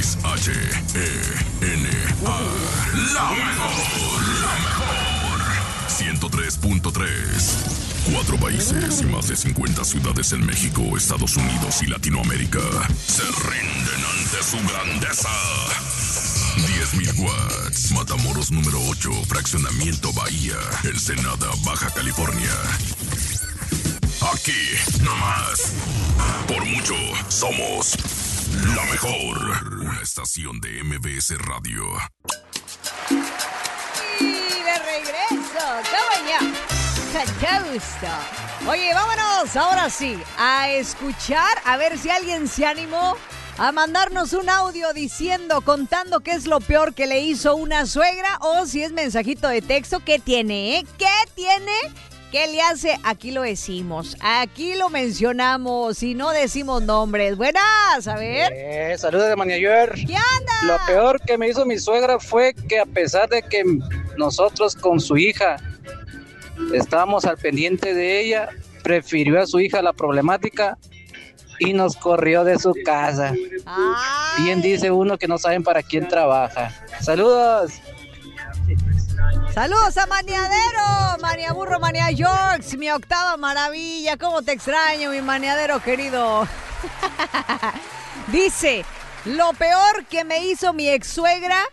XHENA. La mejor. 103.3. 4 países y más de 50 ciudades en México, Estados Unidos y Latinoamérica se rinden ante su grandeza. 10.000 watts. Matamoros número 8, Fraccionamiento Bahía, Ensenada, Baja California. Aquí, nomás. Por mucho, somos la mejor. Una estación de MBS Radio. Y de regreso, ¡qué gusto! Oye, vámonos ahora sí a escuchar, a ver si alguien se animó a mandarnos un audio contando qué es lo peor que le hizo una suegra, o si es mensajito de texto. ¿Qué tiene, ¿Qué tiene? ¿Qué le hace? Aquí lo decimos, aquí lo mencionamos y no decimos nombres. Buenas, a ver. Saludos de Maniayor. ¿Qué anda? Lo peor que me hizo mi suegra fue que, a pesar de que nosotros con su hija estábamos al pendiente de ella, prefirió a su hija la problemática y nos corrió de su casa. Ay. Bien dice uno que no saben para quién trabaja. Saludos. Saludos a Maniadero, Maniaburro, Mania Yorks, mi octava maravilla. ¿Cómo te extraño, mi Maniadero querido? Dice, lo peor que me hizo mi ex-suegra...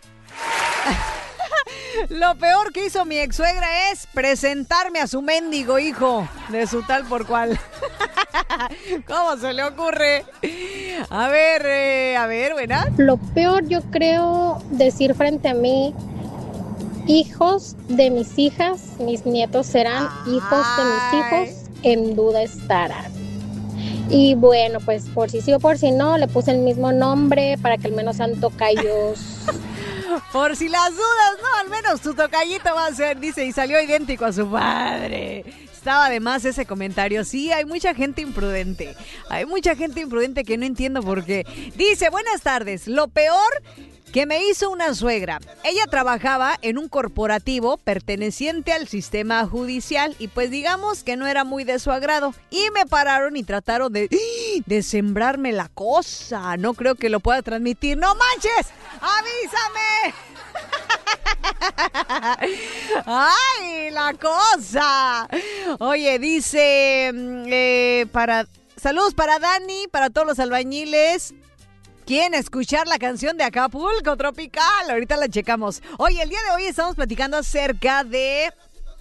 Lo peor que hizo mi ex-suegra es presentarme a su mendigo hijo de su tal por cual. ¿Cómo se le ocurre? A ver, buena. Lo peor, yo creo, decir frente a mí: hijos de mis hijas, mis nietos serán hijos de mis hijos, en duda estarán. Y bueno, pues por si sí o por si no, le puse el mismo nombre para que al menos sean tocayos. Por si las dudas, no, al menos tu tocayito va a ser, dice, y salió idéntico a su padre. Estaba de más ese comentario. Sí, hay mucha gente imprudente. Hay mucha gente imprudente que no entiendo por qué. Dice, buenas tardes, lo peor que me hizo una suegra. Ella trabajaba en un corporativo perteneciente al sistema judicial y pues digamos que no era muy de su agrado. Y me pararon y trataron de sembrarme la cosa. No creo que lo pueda transmitir. ¡No manches! ¡Avísame! ¡Ay, la cosa! Oye, dice, saludos para Dani, para todos los albañiles. ¿Quieren escuchar la canción de Acapulco Tropical? Ahorita la checamos. Oye, el día de hoy estamos platicando acerca de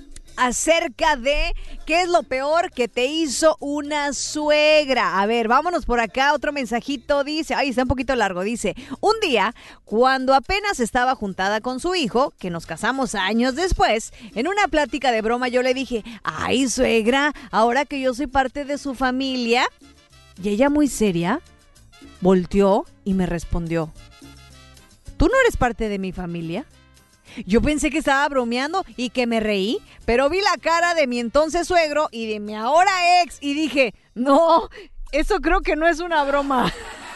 qué es lo peor que te hizo una suegra. A ver, vámonos por acá, otro mensajito dice, ay, está un poquito largo, dice, un día, cuando apenas estaba juntada con su hijo, que nos casamos años después, en una plática de broma yo le dije, ay, suegra, ahora que yo soy parte de su familia, y ella muy seria, volteó y me respondió, ¿tú no eres parte de mi familia? Yo pensé que estaba bromeando y que me reí, pero vi la cara de mi entonces suegro y de mi ahora ex y dije, no, eso creo que no es una broma.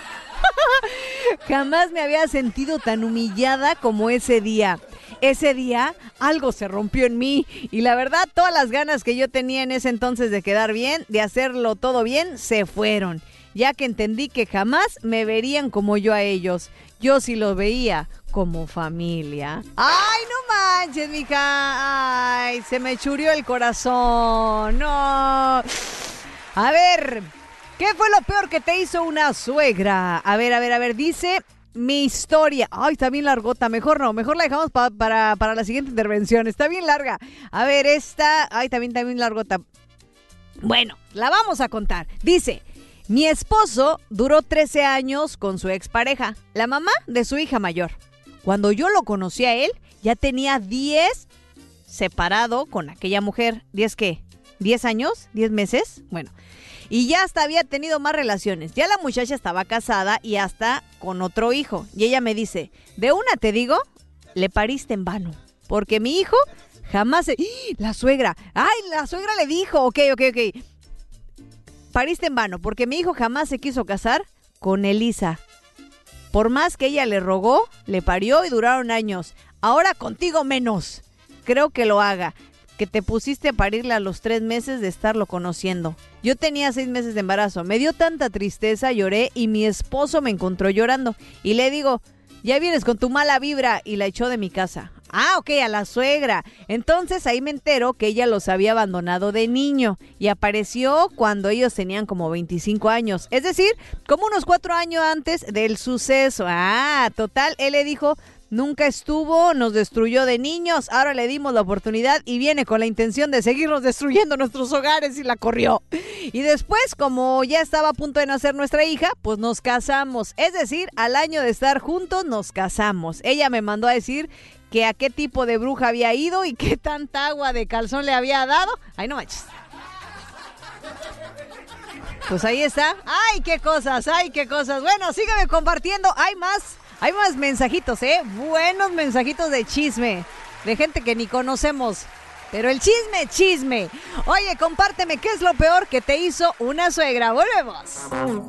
Jamás me había sentido tan humillada como ese día. Ese día algo se rompió en mí y la verdad todas las ganas que yo tenía en ese entonces de quedar bien, de hacerlo todo bien, se fueron. Ya que entendí que jamás me verían como yo a ellos. Yo sí los veía como familia. ¡Ay, no manches, mija! ¡Ay, se me churió el corazón! ¡No! A ver, ¿qué fue lo peor que te hizo una suegra? A ver, dice mi historia. ¡Ay, está bien largota! Mejor no, mejor la dejamos para la siguiente intervención. Está bien larga. A ver, esta... ¡Ay, también largota! Bueno, la vamos a contar. Dice... Mi esposo duró 13 años con su expareja, la mamá de su hija mayor. Cuando yo lo conocí a él, ya tenía 10 separado con aquella mujer. ¿10 qué? ¿10 años? ¿10 meses? Bueno, y ya hasta había tenido más relaciones. Ya la muchacha estaba casada y hasta con otro hijo. Y ella me dice, de una te digo, le pariste en vano. Porque mi hijo jamás se... ¡Ah! La suegra. ¡Ay, la suegra le dijo! Ok. Pariste en vano, porque mi hijo jamás se quiso casar con Elisa. Por más que ella le rogó, le parió y duraron años. Ahora contigo menos. Creo que lo haga. que te pusiste a parirle a los 3 meses de estarlo conociendo. Yo tenía 6 meses de embarazo. Me dio tanta tristeza, lloré y mi esposo me encontró llorando. Y le digo, ya vienes con tu mala vibra, y la echó de mi casa. Ah, ok, a la suegra. Entonces ahí me entero que ella los había abandonado de niño y apareció cuando ellos tenían como 25 años. Es decir, como unos 4 años antes del suceso. Ah, total, él le dijo, nunca estuvo, nos destruyó de niños, ahora le dimos la oportunidad y viene con la intención de seguirnos destruyendo nuestros hogares, y la corrió. Y después, como ya estaba a punto de nacer nuestra hija, pues nos casamos. Es decir, al año de estar juntos nos casamos. Ella me mandó a decir que a qué tipo de bruja había ido y qué tanta agua de calzón le había dado. Ay, no manches. Pues ahí está. ¡Ay, qué cosas! ¡Ay, qué cosas! Bueno, sígueme compartiendo. Hay más mensajitos, ¿eh? Buenos mensajitos de chisme. De gente que ni conocemos. Pero el chisme. Oye, compárteme qué es lo peor que te hizo una suegra. Volvemos.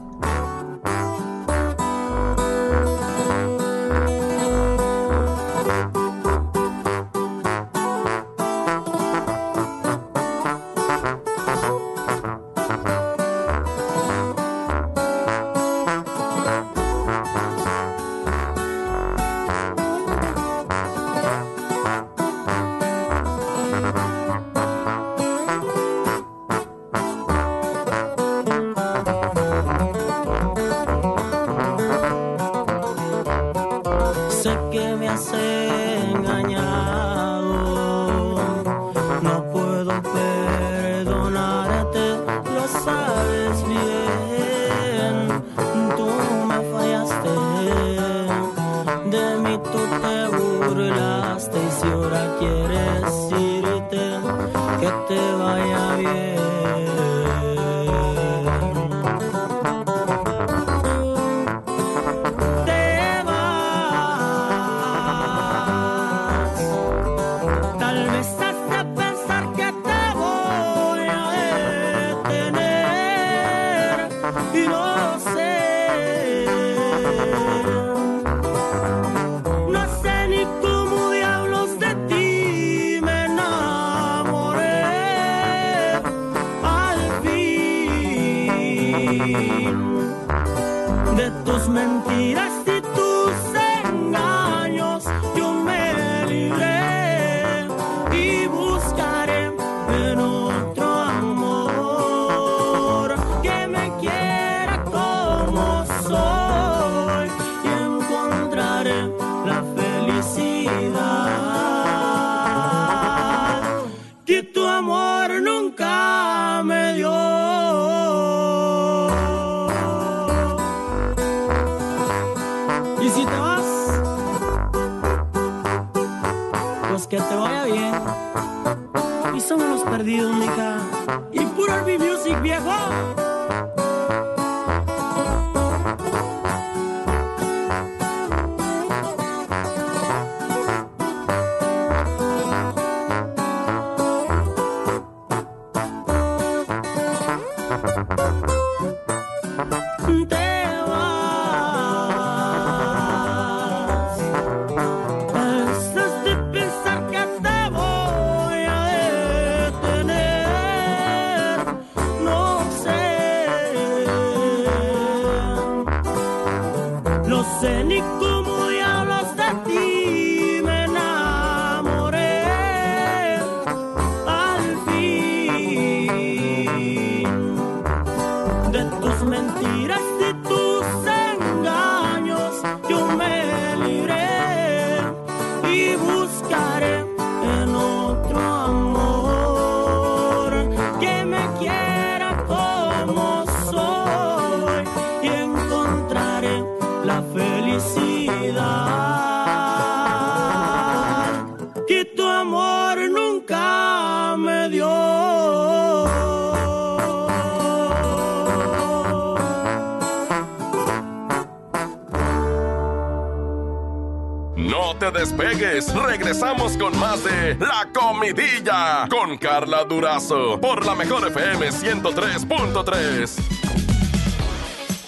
Despegues, regresamos con más de La Comidilla con Carla Durazo por la mejor FM 103.3.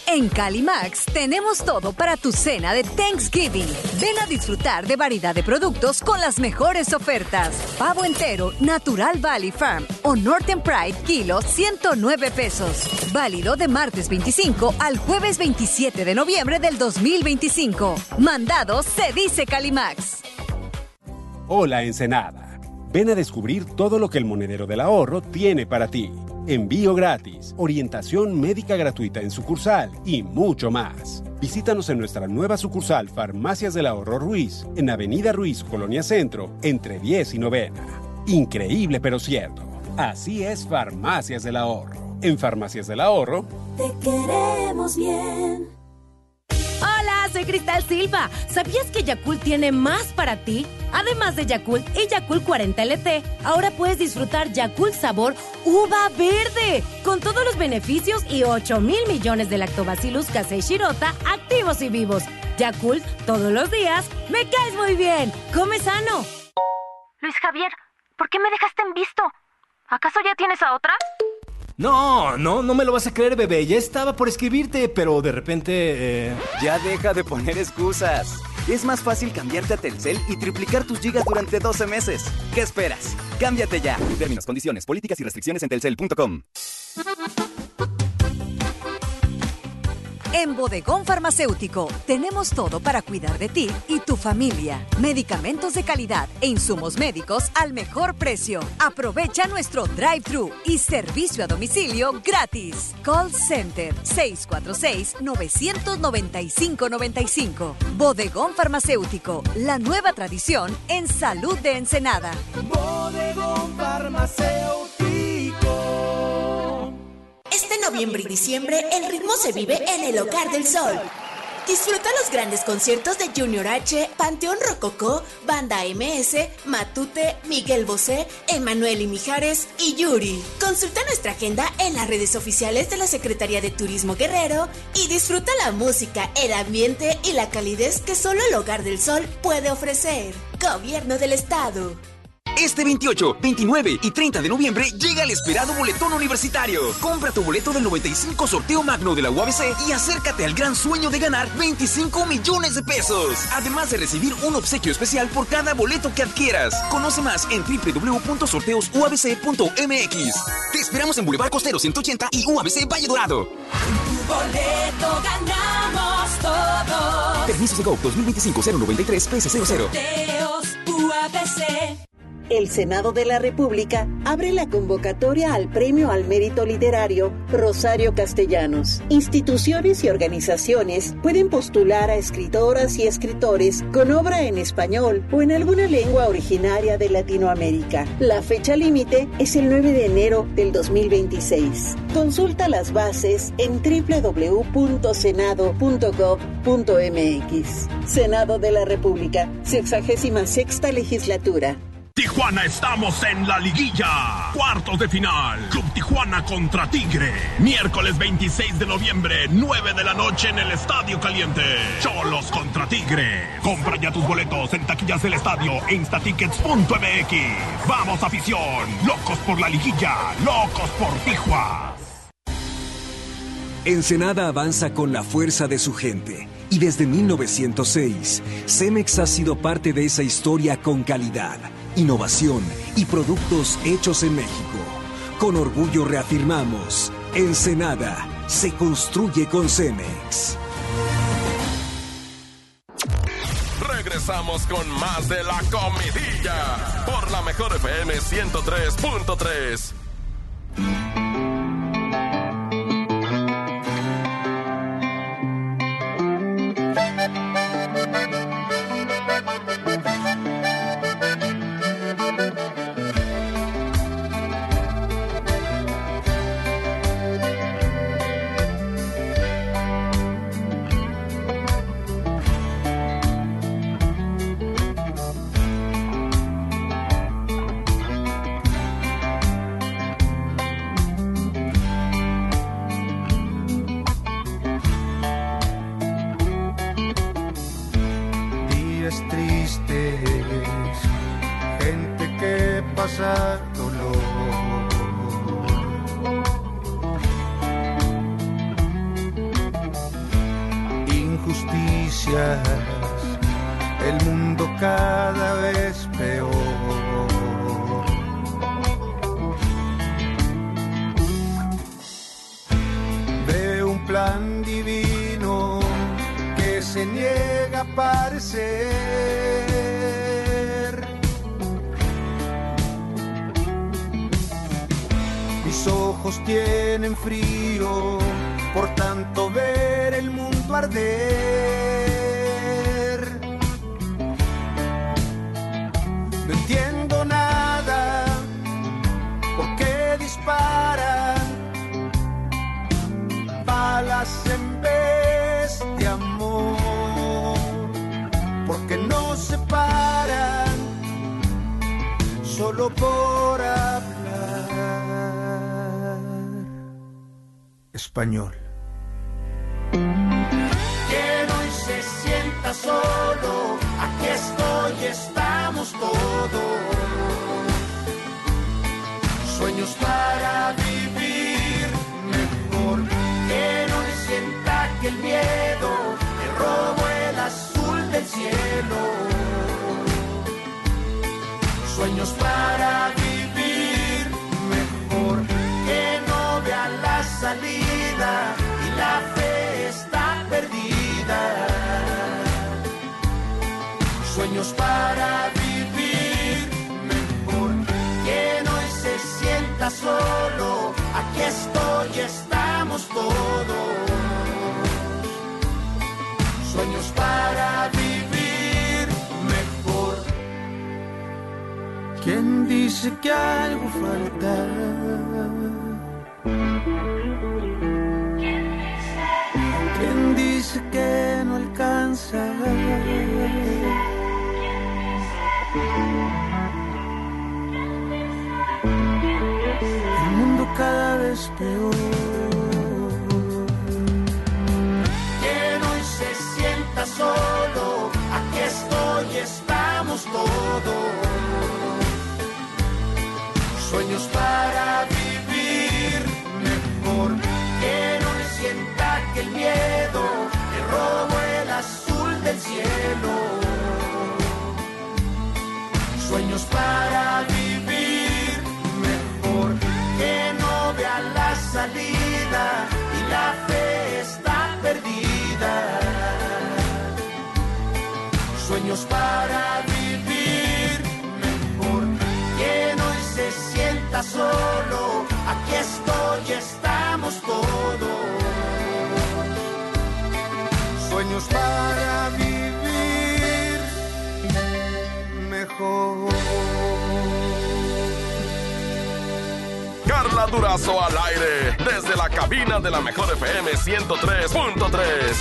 En Calimax tenemos todo para tu cena de Thanksgiving. Ven a disfrutar de variedad de productos con las mejores ofertas. Pavo entero Natural Valley Farm o Northern Pride kilo 109 pesos. Válido de martes 25 al jueves 27 de noviembre del 2025. Mandado se dice Calimax. Hola Ensenada. Ven a descubrir todo lo que el Monedero del Ahorro tiene para ti. Envío gratis, orientación médica gratuita en sucursal y mucho más. Visítanos en nuestra nueva sucursal Farmacias del Ahorro Ruiz, en Avenida Ruiz, Colonia Centro, entre 10 y 90. Increíble pero cierto. Así es Farmacias del Ahorro. En Farmacias del Ahorro, te queremos bien. Hola, soy Cristal Silva. ¿Sabías que Yakult tiene más para ti? Además de Yakult y Yakult 40 LT, ahora puedes disfrutar Yakult sabor uva verde, con todos los beneficios y 8,000 millones de lactobacillus casei shirota activos y vivos. Yakult, todos los días, me caes muy bien. Come sano. Luis Javier, ¿por qué me dejaste en visto? ¿Acaso ya tienes a otra? No me lo vas a creer, bebé. Ya estaba por escribirte, pero de repente... Ya deja de poner excusas. Es más fácil cambiarte a Telcel y triplicar tus gigas durante 12 meses. ¿Qué esperas? ¡Cámbiate ya! Términos, condiciones, políticas y restricciones en telcel.com. En Bodegón Farmacéutico tenemos todo para cuidar de ti y tu familia. Medicamentos de calidad e insumos médicos al mejor precio. Aprovecha nuestro drive-thru y servicio a domicilio gratis. Call Center 646-995-95. Bodegón Farmacéutico, la nueva tradición en salud de Ensenada. Bodegón Farmacéutico. Este noviembre y diciembre el ritmo se vive en el Hogar del Sol. Disfruta los grandes conciertos de Junior H, Panteón Rococó, Banda MS, Matute, Miguel Bosé, Emanuel y Mijares y Yuri. Consulta nuestra agenda en las redes oficiales de la Secretaría de Turismo Guerrero y disfruta la música, el ambiente y la calidez que solo el Hogar del Sol puede ofrecer. Gobierno del Estado. Este 28, 29 y 30 de noviembre llega el esperado boletón universitario. Compra tu boleto del 95 sorteo magno de la UABC y acércate al gran sueño de ganar 25 millones de pesos. Además de recibir un obsequio especial por cada boleto que adquieras. Conoce más en www.sorteosuabc.mx. Te esperamos en Boulevard Costero 180 y UABC Valle Dorado. Tu boleto ganamos todos. Permisos de GO 2025-093 PC00. Sorteos UABC. El Senado de la República abre la convocatoria al Premio al Mérito Literario Rosario Castellanos. Instituciones y organizaciones pueden postular a escritoras y escritores con obra en español o en alguna lengua originaria de Latinoamérica. La fecha límite es el 9 de enero del 2026. Consulta las bases en www.senado.gov.mx. Senado de la República, 66ª legislatura. Tijuana, estamos en la liguilla. Cuartos de final. Club Tijuana contra Tigre. Miércoles 26 de noviembre, 9 de la noche en el Estadio Caliente. Cholos contra Tigre. Compra ya tus boletos en taquillas del estadio e instatickets.mx. Vamos, afición. Locos por la liguilla. Locos por Tijuana. Ensenada avanza con la fuerza de su gente. Y desde 1906, Cemex ha sido parte de esa historia con calidad, innovación y productos hechos en México. Con orgullo reafirmamos, Ensenada se construye con Cemex. Regresamos con más de La Comidilla por la mejor FM 103.3. noticias, el mundo cada vez peor. Veo un plan divino que se niega a aparecer. Mis ojos tienen frío por tanto ver el mundo arder. No entiendo nada, ¿por qué disparan balas en vez de amor? ¿Por qué no se paran solo por hablar español? Que hoy se sienta solo, aquí estoy, estamos todos. Sueños para vivir mejor. Que hoy sienta que el miedo le robó el azul del cielo. Sueños para vivir mejor. Que no vea la salida y la fe está perdida. Sueños para vivir mejor. Quien hoy se sienta solo, aquí estoy, estamos todos. Sueños para vivir mejor. ¿Quién dice que algo falta? ¿Quién dice que no alcanza? El mundo cada vez peor. Quien hoy se sienta solo, aquí estoy, estamos todos. Sueños para vivir mejor. Quien hoy sienta que el miedo le robó el azul del cielo. Sueños para vivir mejor. Que no vea la salida y la fe está perdida. Sueños para vivir mejor. Quien hoy se sienta solo, aquí estoy, estamos todos. Sueños para vivir mejor. Carla Durazo al aire, desde la cabina de la Mejor FM 103.3.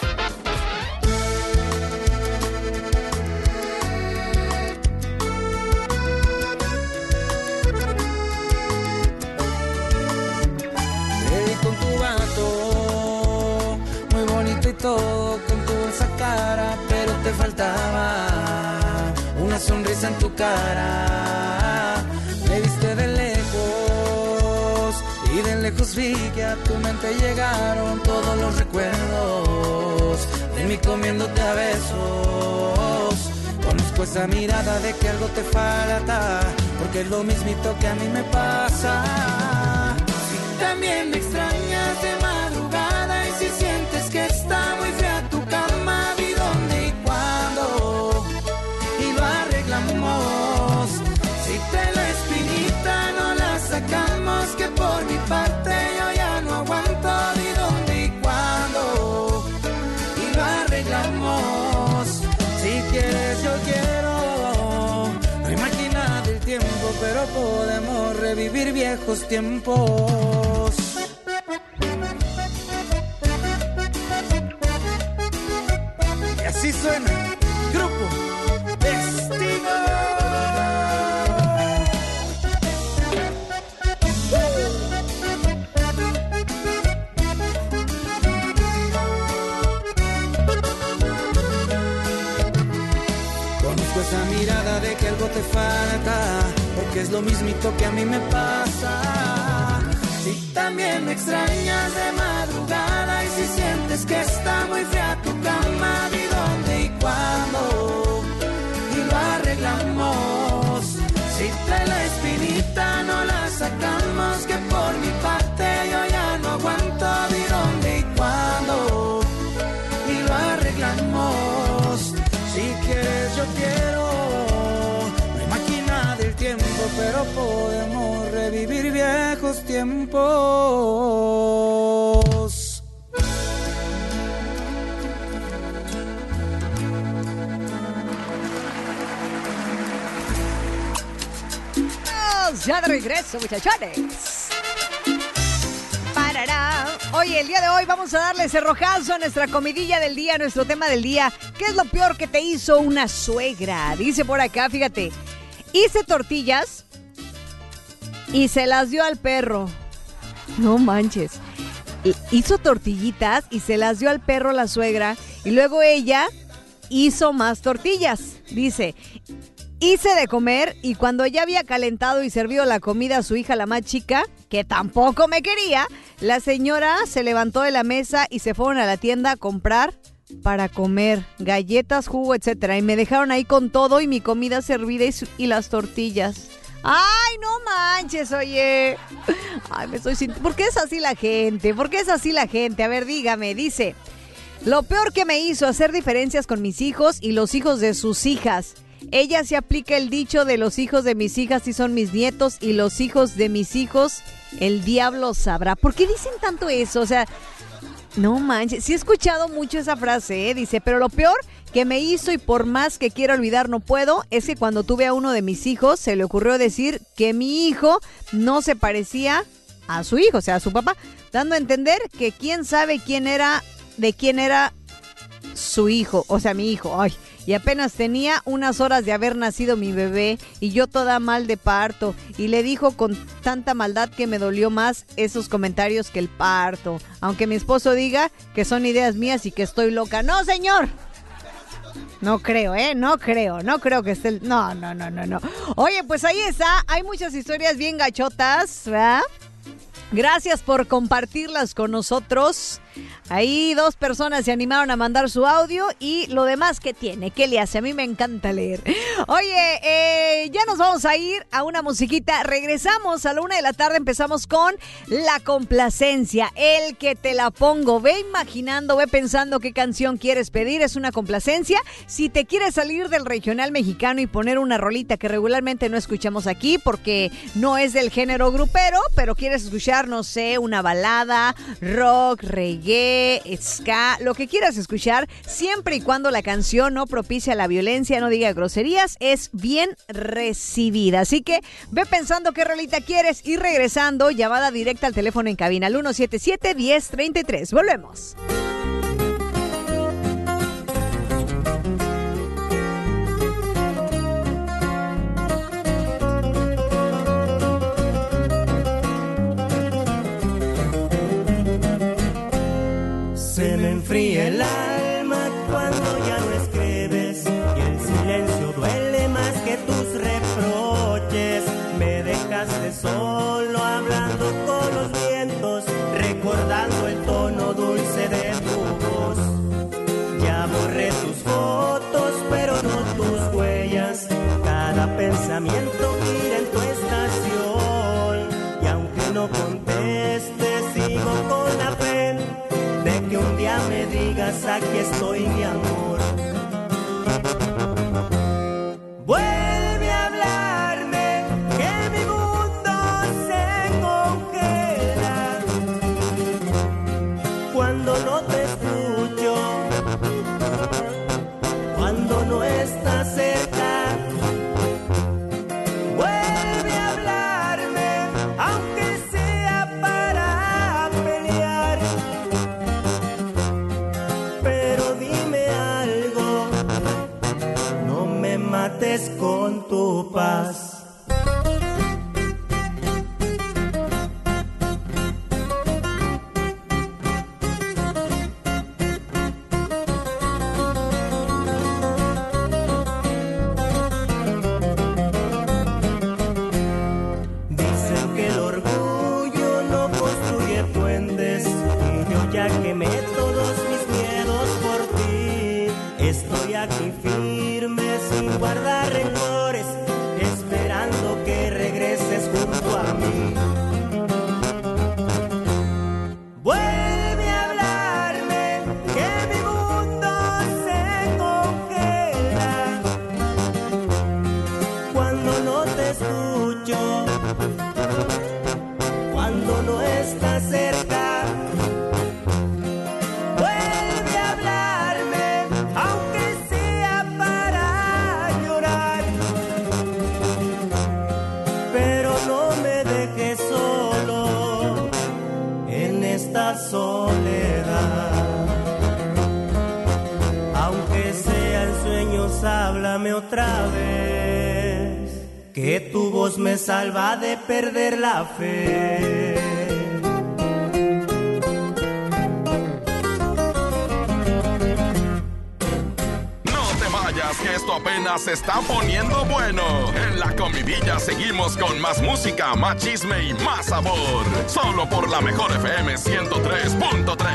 Con tu vato, muy bonito y todo, con tu dulce cara, pero te faltaba una sonrisa en tu cara. Me viste de lejos y de lejos vi que a tu mente llegaron todos los recuerdos de mí comiéndote a besos. Conozco esa mirada de que algo te falta, porque es lo mismito que a mí me pasa. También me extrañas de madrugada y si sientes que está muy fea tu cama, di dónde y cuándo y lo arreglamos. Si te la espinita no la sacamos, que por mi parte yo ya no aguanto, di dónde y cuándo y lo arreglamos. Si quieres yo quiero, no hay máquina del tiempo, pero podemos revivir viejos tiempos. Y así suena Grupo Destino. Conozco esa mirada de que algo te falta, porque es lo mismito que a mí me pasa. Si también me extrañas de madrugada y si sientes que está muy fea tu cama, pero podemos revivir viejos tiempos. Ya de regreso, muchachones. Parará. Oye, el día de hoy vamos a darle cerrojazo a nuestra comidilla del día, a nuestro tema del día. ¿Qué es lo peor que te hizo una suegra? Dice por acá, fíjate. Hice tortillas y se las dio al perro. No manches. Hizo tortillitas y se las dio al perro la suegra. Y luego ella hizo más tortillas. Dice... Hice de comer y cuando ya había calentado y servido la comida a su hija, la más chica, que tampoco me quería, la señora se levantó de la mesa y se fueron a la tienda a comprar para comer galletas, jugo, etcétera. Y me dejaron ahí con todo y mi comida servida y las tortillas. ¡Ay, no manches, oye! Ay, me estoy sintiendo... ¿Por qué es así la gente? ¿Por qué es así la gente? A ver, dígame, dice... Lo peor que me hizo hacer diferencias con mis hijos y los hijos de sus hijas. Ella se aplica el dicho de los hijos de mis hijas y son mis nietos y los hijos de mis hijos el diablo sabrá. ¿Por qué dicen tanto eso? O sea, no manches, sí he escuchado mucho esa frase, dice, pero lo peor que me hizo y por más que quiero olvidar no puedo, es que cuando tuve a uno de mis hijos se le ocurrió decir que mi hijo no se parecía a su hijo, o sea, a su papá, dando a entender que quién sabe de quién era su hijo, o sea, mi hijo, ay. Y apenas tenía unas horas de haber nacido mi bebé y yo toda mal de parto. Y le dijo con tanta maldad que me dolió más esos comentarios que el parto. Aunque mi esposo diga que son ideas mías y que estoy loca. ¡No, señor! No creo, no creo que esté... No. Oye, pues ahí está. Hay muchas historias bien gachotas, ¿verdad? Gracias por compartirlas con nosotros. Ahí 2 personas se animaron a mandar su audio y lo demás, ¿qué tiene? ¿Qué le hace? A mí me encanta leer. Oye, ya nos vamos a ir a una musiquita. Regresamos a la 1 de la tarde. Empezamos con la complacencia. El que te la pongo. Ve imaginando, ve pensando qué canción quieres pedir. Es una complacencia. Si te quieres salir del regional mexicano y poner una rolita que regularmente no escuchamos aquí porque no es del género grupero, pero quieres escuchar, no sé, una balada, rock, reggae, ska, lo que quieras escuchar, siempre y cuando la canción no propicia la violencia, no diga groserías, es bien recibida. Así que ve pensando qué rolita quieres y regresando, llamada directa al teléfono en cabina al 177-1033. Volvemos. Se me enfría el alma cuando ya no escribes y el silencio duele más que tus reproches. Me dejaste solo hablando con los vientos, recordando el tono dulce de tu voz. Ya borré tus fotos, pero no tus huellas. Cada pensamiento gira en tu estación y aunque no contestes, sigo con la fe de que un día me digas aquí estoy mi amor. Vuelve a hablarme que mi mundo se congela cuando no te escucho, cuando no estás cerca. Vuelve a hablarme aunque sea para pelear. Pero dime algo, no me mates con tu paz. Dicen que el orgullo no construye puentes y yo ya quemé todos mis miedos por ti. Estoy aquí firme sin guardar rencores, esperando que regreses junto a mí. Vuelve a hablarme que mi mundo se congela cuando no te escucho, demonios, háblame otra vez, que tu voz me salva de perder la fe. Que esto apenas se está poniendo bueno. En La Comidilla seguimos con más música, más chisme y más sabor. Solo por la mejor FM 103.3.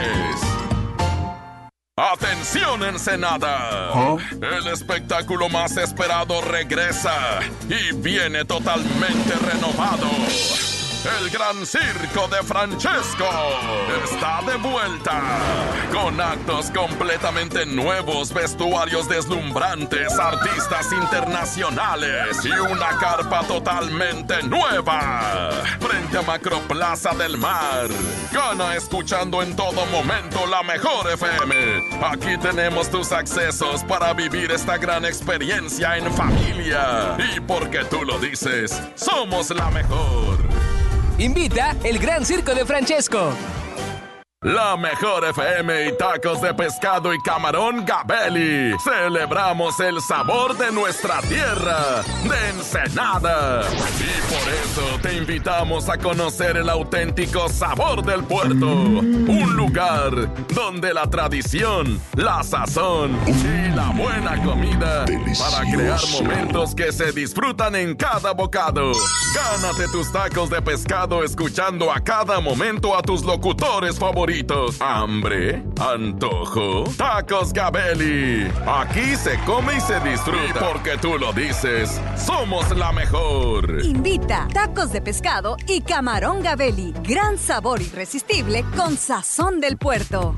¡Atención, Ensenada! El espectáculo más esperado regresa y viene totalmente renovado. El Gran Circo de Francesco está de vuelta, con actos completamente nuevos, vestuarios deslumbrantes, artistas internacionales y una carpa totalmente nueva. Frente a Macroplaza del Mar. Gana escuchando en todo momento la mejor FM. Aquí tenemos tus accesos para vivir esta gran experiencia en familia. Y porque tú lo dices, somos la mejor. Invita el Gran Circo de Francesco. La mejor FM y tacos de pescado y camarón Gabelli. Celebramos el sabor de nuestra tierra, de Ensenada. Y por eso te invitamos a conocer el auténtico sabor del puerto. Un lugar donde la tradición, la sazón y la buena comida para crear momentos que se disfrutan en cada bocado. Gánate tus tacos de pescado escuchando a cada momento a tus locutores favoritos. ¿Hambre? ¿Antojo? Tacos Gabelli. Aquí se come y se disfruta. Porque tú lo dices, somos la mejor. Invita tacos de pescado y camarón Gabelli. Gran sabor irresistible con sazón del puerto.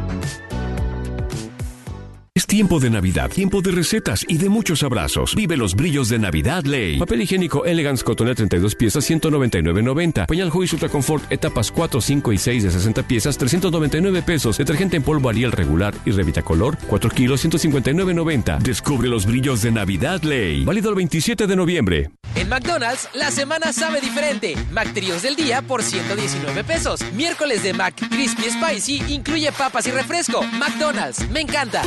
Es tiempo de Navidad, tiempo de recetas y de muchos abrazos. Vive los brillos de Navidad Ley. Papel higiénico Elegance Cotonel 32 piezas, $199.90. Pañal Juice Ultra Confort etapas 4, 5 y 6 de 60 piezas, $399. Detergente en polvo Ariel regular y Revitacolor, 4 kilos, $159.90. Descubre los brillos de Navidad Ley. Válido el 27 de noviembre. En McDonald's, la semana sabe diferente. McTríos del día por $119. Miércoles de Mac Crispy Spicy incluye papas y refresco. McDonald's, me encanta.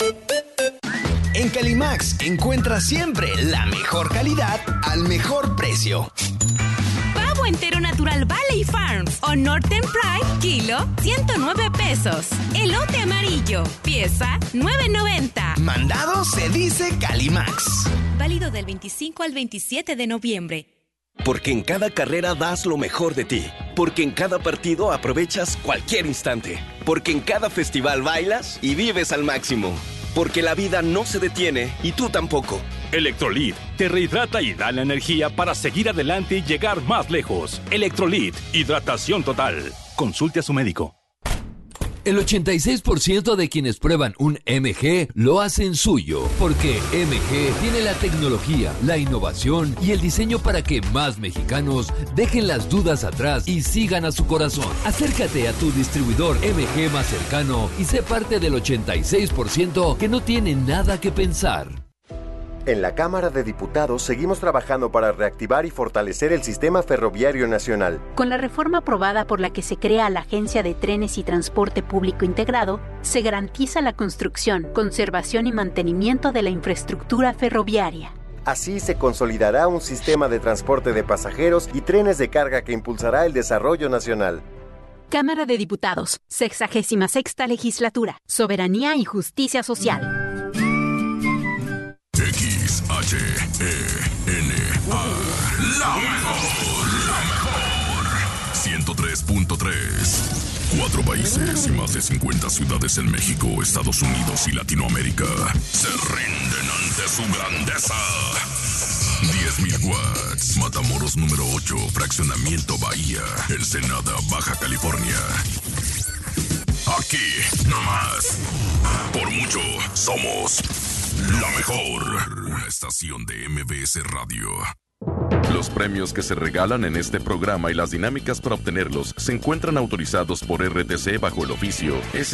En Calimax encuentras siempre la mejor calidad al mejor precio. Pavo entero natural Valley Farms o Northern Pride, kilo, $109. Elote amarillo, pieza, $9.90. Mandado se dice Calimax. Válido del 25 al 27 de noviembre. Porque en cada carrera das lo mejor de ti. Porque en cada partido aprovechas cualquier instante. Porque en cada festival bailas y vives al máximo. Porque la vida no se detiene y tú tampoco. Electrolit te rehidrata y da la energía para seguir adelante y llegar más lejos. Electrolit, hidratación total. Consulte a su médico. El 86% de quienes prueban un MG lo hacen suyo, porque MG tiene la tecnología, la innovación y el diseño para que más mexicanos dejen las dudas atrás y sigan a su corazón. Acércate a tu distribuidor MG más cercano y sé parte del 86% que no tiene nada que pensar. En la Cámara de Diputados seguimos trabajando para reactivar y fortalecer el sistema ferroviario nacional. Con la reforma aprobada por la que se crea la Agencia de Trenes y Transporte Público Integrado, se garantiza la construcción, conservación y mantenimiento de la infraestructura ferroviaria. Así se consolidará un sistema de transporte de pasajeros y trenes de carga que impulsará el desarrollo nacional. Cámara de Diputados, 66ª Legislatura, Soberanía y Justicia Social. XHENA, la mejor, 103.3. 4 países y más de 50 ciudades en México, Estados Unidos y Latinoamérica se rinden ante su grandeza. 10.000 watts, Matamoros número 8, Fraccionamiento Bahía, Ensenada, Baja California. Aquí, nomás, por mucho, somos la mejor. Una estación de MBS Radio. Los premios que se regalan en este programa y las dinámicas para obtenerlos se encuentran autorizados por RTC bajo el oficio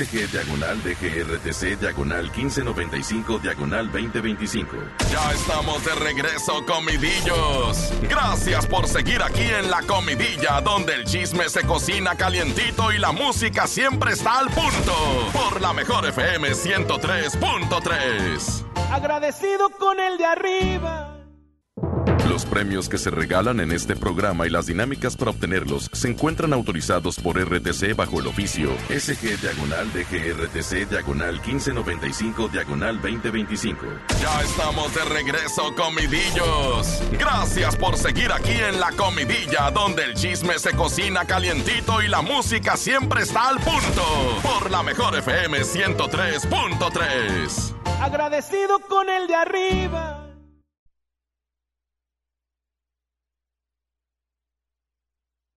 SG/DGRTC/1595/2025. Ya estamos de regreso, comidillos. Gracias por seguir aquí en La Comidilla, donde el chisme se cocina calientito y la música siempre está al punto. Por la mejor FM 103.3. agradecido con el de arriba. Los premios que se regalan en este programa y las dinámicas para obtenerlos se encuentran autorizados por RTC bajo el oficio SG/DGRTC/1595/2025. Ya estamos de regreso, comidillos. Gracias por seguir aquí en La Comidilla, donde el chisme se cocina calientito y la música siempre está al punto. Por la mejor FM 103.3. Agradecido con el de arriba.